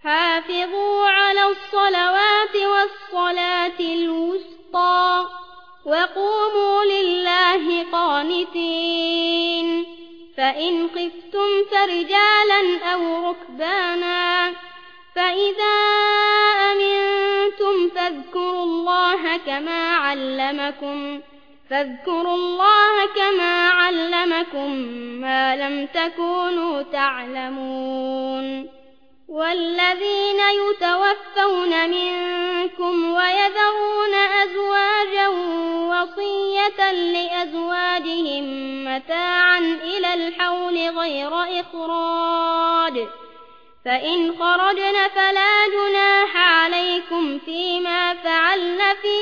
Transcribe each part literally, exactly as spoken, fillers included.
حافظوا على الصلوات والصلاة الوسطى وقوموا لله قانتين فإن خفتم فرجالا أو ركبانا فإذا أمنتم فاذكروا الله كما علمكم فاذكروا الله كما علمكم ما لم تكونوا تعلمون والذين يتوفون منكم ويذرون أزواجا وصية لأزواجهم متاعا إلى الحول غير إخراج فإن خرجن فلا جناح عليكم فيما فعلن في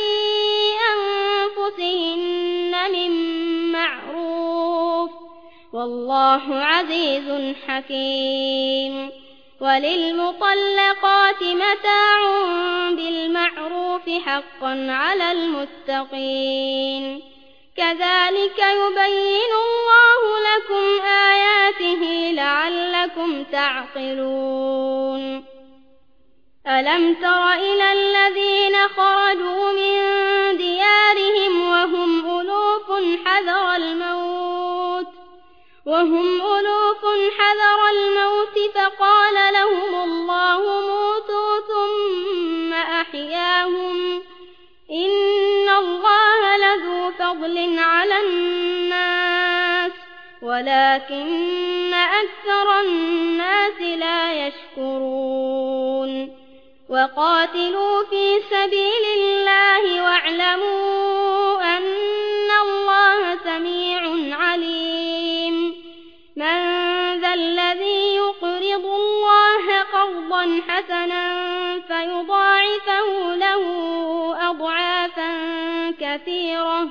أنفسهن من معروف والله عزيز حكيم وللمطلقات متاع بالمعروف حقا على المتقين كذلك يبين الله لكم آياته لعلكم تعقلون ألم تر إلى الذين خرجوا من ديارهم وهم ألوف حذر الموت وهم ألوف حذر الموت فقال لهم الله موتوا ثم أحياهم إن الله لذو فضل على الناس ولكن أكثر الناس لا يشكرون وقاتلوا في سبيل الله واعلموا أن الله سميع عليم من ذا الذي يقرض الله قرضا حسنا فيضاعفه له أضعافا كثيرة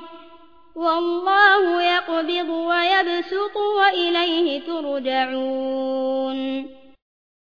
والله يقبض ويبسط وإليه ترجعون